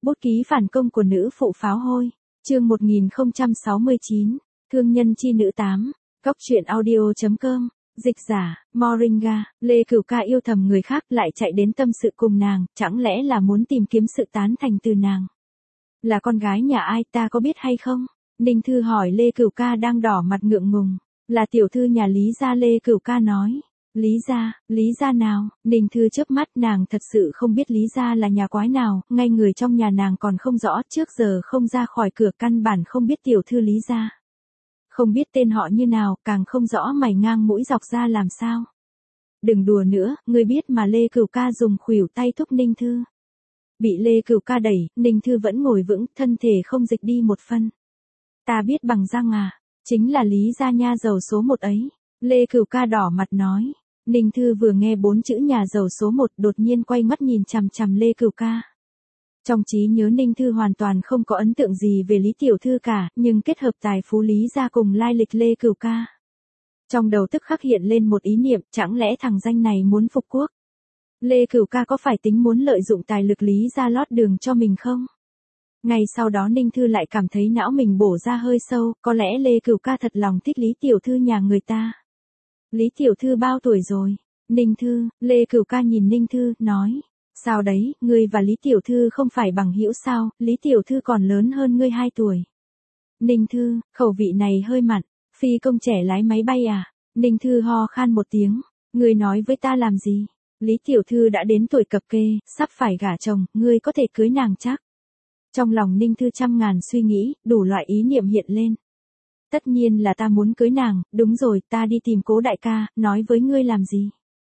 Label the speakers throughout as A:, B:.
A: Bút ký phản công của nữ phụ pháo hôi. Chương 1069. Thương nhân chi nữ 8. Góc truyện audio.com. Dịch giả, Moringa. Lê Cửu Ca yêu thầm người khác lại chạy đến tâm sự cùng nàng, chẳng lẽ là muốn tìm kiếm sự tán thành từ nàng. Là con gái nhà ai ta có biết hay không? Ninh Thư hỏi. Lê Cửu Ca đang đỏ mặt ngượng ngùng. Là tiểu thư nhà Lý gia. Lê Cửu Ca nói. Lý gia nào? Ninh Thư chớp mắt, nàng thật sự không biết Lý gia là nhà quái nào, ngay người trong nhà nàng còn không rõ, trước giờ không ra khỏi cửa, căn bản không biết tiểu thư Lý gia. Không biết tên họ như nào, càng không rõ mày ngang mũi dọc ra làm sao. Đừng đùa nữa, ngươi biết mà. Lê Cửu Ca dùng khuỷu tay thúc Ninh Thư. Bị Lê Cửu Ca đẩy, Ninh Thư vẫn ngồi vững, thân thể không dịch đi một phân. Ta biết bằng răng à, chính là Lý gia nha giàu số 1 ấy. Lê Cửu Ca đỏ mặt nói. Ninh Thư vừa nghe 4 chữ nhà giàu số 1 đột nhiên quay mắt nhìn chằm chằm Lê Cửu Ca. Trong trí nhớ Ninh Thư hoàn toàn không có ấn tượng gì về Lý tiểu thư cả, nhưng kết hợp tài phú Lý gia cùng lai lịch Lê Cửu Ca. Trong đầu tức khắc hiện lên một ý niệm, chẳng lẽ thằng danh này muốn phục quốc? Lê Cửu Ca có phải tính muốn lợi dụng tài lực Lý gia lót đường cho mình không? Ngay sau đó Ninh Thư lại cảm thấy não mình bổ ra hơi sâu, có lẽ Lê Cửu Ca thật lòng thích Lý tiểu thư nhà người ta. Lý tiểu thư bao tuổi rồi? Ninh Thư. Lê Cửu Ca nhìn Ninh Thư, nói. Sao đấy, ngươi và Lý tiểu thư không phải bằng hữu sao, Lý tiểu thư còn lớn hơn ngươi 2 tuổi. Ninh Thư, khẩu vị này hơi mặn, phi công trẻ lái máy bay à? Ninh Thư ho khan một tiếng. Ngươi nói với ta làm gì? Lý tiểu thư đã đến tuổi cập kê, sắp phải gả chồng, ngươi có thể cưới nàng chắc? Trong lòng Ninh Thư trăm ngàn suy nghĩ, đủ loại ý niệm hiện lên. Tất nhiên là ta muốn cưới nàng, đúng rồi, ta đi tìm Cố đại ca, nói với ngươi làm gì?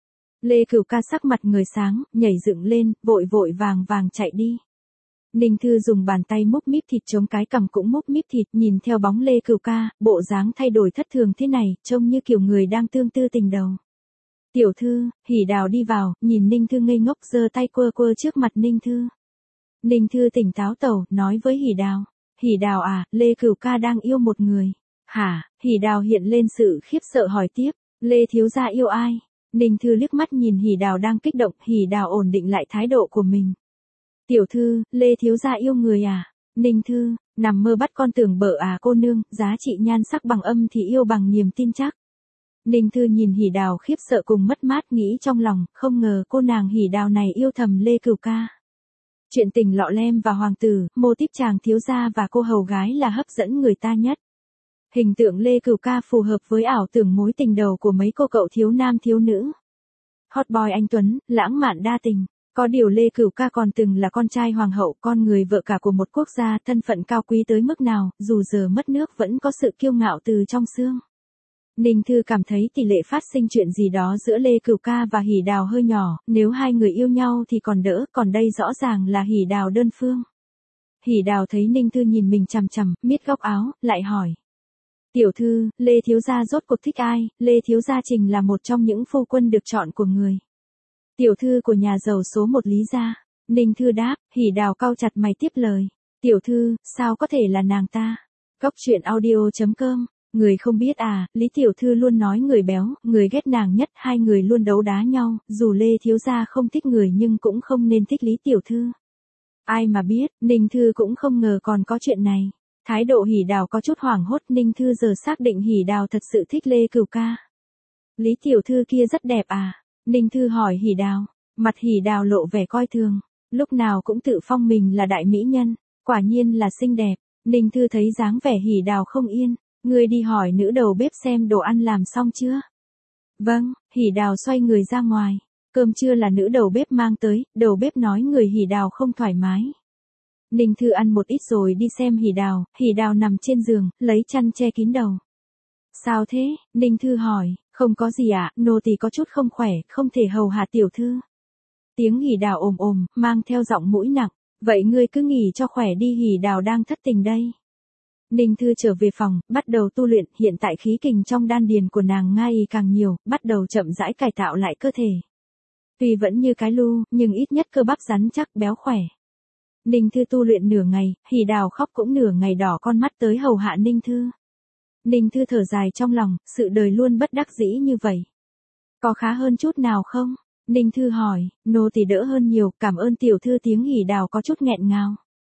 A: Lê Cửu Ca sắc mặt người sáng, nhảy dựng lên, vội vàng chạy đi. Ninh Thư dùng bàn tay múc míp thịt chống cái cằm cũng múc míp thịt, nhìn theo bóng Lê Cửu Ca, bộ dáng thay đổi thất thường thế này, trông như kiểu người đang tương tư tình đầu. Tiểu thư, Hỉ Đào đi vào, nhìn Ninh Thư ngây ngốc, giơ tay quơ trước mặt Ninh Thư. Ninh Thư tỉnh táo tẩu, nói với Hỉ Đào. Hỉ Đào à, Lê Cửu Ca đang yêu một người. Hả? Hỉ Đào hiện lên sự khiếp sợ hỏi tiếp. Lê thiếu gia yêu ai? Ninh Thư liếc mắt nhìn Hỉ Đào đang kích động, Hỉ Đào ổn định lại thái độ của mình. Tiểu thư, Lê thiếu gia yêu người à? Ninh Thư, nằm mơ bắt con tưởng bợ à cô nương, giá trị nhan sắc bằng âm thì yêu bằng niềm tin chắc. Ninh Thư nhìn Hỉ Đào khiếp sợ cùng mất mát, nghĩ trong lòng, không ngờ cô nàng Hỉ Đào này yêu thầm Lê Cửu Ca. Chuyện tình lọ lem và hoàng tử, mô típ chàng thiếu gia và cô hầu gái là hấp dẫn người ta nhất. Hình tượng Lê Cửu Ca phù hợp với ảo tưởng mối tình đầu của mấy cô cậu thiếu nam thiếu nữ. Hot boy anh tuấn, lãng mạn đa tình. Có điều Lê Cửu Ca còn từng là con trai hoàng hậu, con người vợ cả của một quốc gia, thân phận cao quý tới mức nào, dù giờ mất nước vẫn có sự kiêu ngạo từ trong xương. Ninh Thư cảm thấy tỷ lệ phát sinh chuyện gì đó giữa Lê Cửu Ca và Hỉ Đào hơi nhỏ, nếu hai người yêu nhau thì còn đỡ, còn đây rõ ràng là Hỉ Đào đơn phương. Hỉ Đào thấy Ninh Thư nhìn mình chằm chằm, miết góc áo, lại hỏi. Tiểu thư, Lê thiếu gia rốt cuộc thích ai? Lê thiếu gia Trình là một trong những phu quân được chọn của người. Tiểu thư của nhà giàu số 1 Lý gia. Ninh Thư đáp. Hỉ Đào cau chặt mày tiếp lời. Tiểu thư, sao có thể là nàng ta? Góc truyện audio.com. Người không biết à, Lý tiểu thư luôn nói người béo, người ghét nàng nhất, hai người luôn đấu đá nhau, dù Lê thiếu gia không thích người nhưng cũng không nên thích Lý tiểu thư. Ai mà biết, Ninh Thư cũng không ngờ còn có chuyện này. Thái độ Hỉ Đào có chút hoảng hốt, Ninh Thư giờ xác định Hỉ Đào thật sự thích Lê Cửu Ca. Lý tiểu thư kia rất đẹp à? Ninh Thư hỏi Hỉ Đào. Mặt Hỉ Đào lộ vẻ coi thường, lúc nào cũng tự phong mình là đại mỹ nhân, quả nhiên là xinh đẹp. Ninh Thư thấy dáng vẻ Hỉ Đào không yên. Ngươi đi hỏi nữ đầu bếp xem đồ ăn làm xong chưa? Vâng, Hỉ Đào xoay người ra ngoài. Cơm trưa là nữ đầu bếp mang tới, đầu bếp nói người Hỉ Đào không thoải mái. Ninh Thư ăn một ít rồi đi xem Hỉ Đào nằm trên giường, lấy chăn che kín đầu. Sao thế? Ninh Thư hỏi. Không có gì ạ, nô tỳ có chút không khỏe, không thể hầu hạ tiểu thư. Tiếng Hỉ Đào ồm, mang theo giọng mũi nặng. Vậy ngươi cứ nghỉ cho khỏe đi, Hỉ Đào đang thất tình đây. Ninh Thư trở về phòng, bắt đầu tu luyện, hiện tại khí kình trong đan điền của nàng ngày càng nhiều, bắt đầu chậm rãi cải tạo lại cơ thể. Tuy vẫn như cái lu, nhưng ít nhất cơ bắp rắn chắc béo khỏe. Ninh Thư tu luyện nửa ngày, Hỉ Đào khóc cũng nửa ngày đỏ con mắt tới hầu hạ Ninh Thư. Ninh Thư thở dài trong lòng, sự đời luôn bất đắc dĩ như vậy. Có khá hơn chút nào không? Ninh Thư hỏi. Nô tỳ đỡ hơn nhiều, cảm ơn tiểu thư. Tiếng Hỉ Đào có chút nghẹn ngào.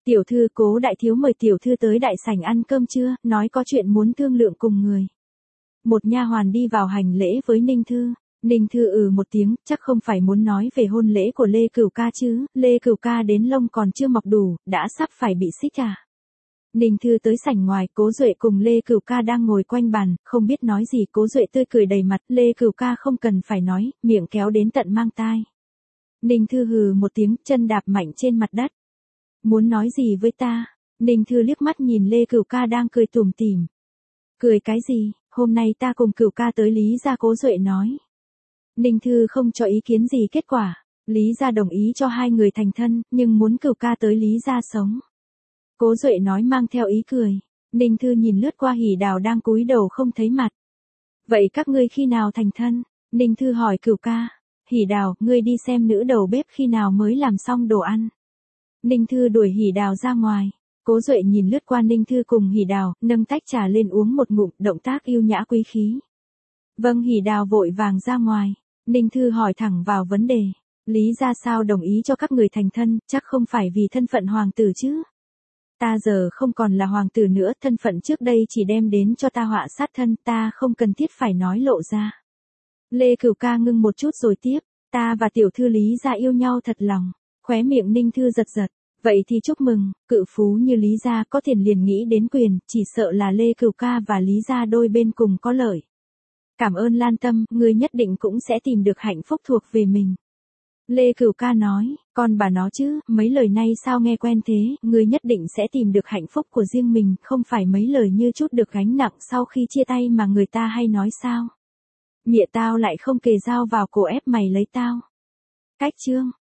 A: Tiểu thư Cố đại thiếu mời tiểu thư tới đại sảnh ăn cơm trưa, nói có chuyện muốn thương lượng cùng người. Một nha hoàn đi vào hành lễ với Ninh Thư. Ninh Thư một tiếng, chắc không phải muốn nói về hôn lễ của Lê Cửu ca chứ, Lê Cửu ca đến lông còn chưa mọc đủ, đã sắp phải bị xích à. Ninh Thư tới sảnh ngoài, Cố Duệ cùng Lê Cửu ca đang ngồi quanh bàn, không biết nói gì, Cố Duệ tươi cười đầy mặt, Lê Cửu ca không cần phải nói, miệng kéo đến tận mang tai. Ninh Thư hừ một tiếng, chân đạp mạnh trên mặt đất. Muốn nói gì với ta? Ninh Thư liếc mắt nhìn Lê Cửu ca đang cười tủm tỉm. Cười cái gì, hôm nay ta cùng Cửu ca tới Lý gia, Cố Duệ nói. Ninh Thư không cho ý kiến gì, kết quả, Lý gia đồng ý cho hai người thành thân, nhưng muốn Cửu ca tới Lý gia sống. Cố Duệ nói mang theo ý cười. Ninh Thư nhìn lướt qua Hỉ Đào đang cúi đầu không thấy mặt. Vậy các ngươi khi nào thành thân? Ninh Thư hỏi Cửu ca. Hỉ Đào, ngươi đi xem nữ đầu bếp khi nào mới làm xong đồ ăn. Ninh Thư đuổi Hỉ Đào ra ngoài. Cố Duệ nhìn lướt qua Ninh Thư cùng Hỉ Đào, nâng tách trà lên uống một ngụm, động tác yêu nhã quý khí. Vâng, Hỉ Đào vội vàng ra ngoài. Ninh Thư hỏi thẳng vào vấn đề. Lý gia sao đồng ý cho các người thành thân, chắc không phải vì thân phận hoàng tử chứ? Ta giờ không còn là hoàng tử nữa, thân phận trước đây chỉ đem đến cho ta họa sát thân, ta không cần thiết phải nói lộ ra. Lê Cửu ca ngưng một chút rồi tiếp, ta và tiểu thư Lý gia yêu nhau thật lòng. Khóe miệng Ninh Thư giật giật. Vậy thì chúc mừng, cự phú như Lý gia có tiền liền nghĩ đến quyền, chỉ sợ là Lê Cửu ca và Lý gia đôi bên cùng có lợi. Cảm ơn Lan Tâm, ngươi nhất định cũng sẽ tìm được hạnh phúc thuộc về mình. Lê Cửu ca nói, con bà nó chứ, mấy lời này sao nghe quen thế, ngươi nhất định sẽ tìm được hạnh phúc của riêng mình, không phải mấy lời như chút được gánh nặng sau khi chia tay mà người ta hay nói sao. Mẹ tao lại không kề dao vào cổ ép mày lấy tao. Cách chương.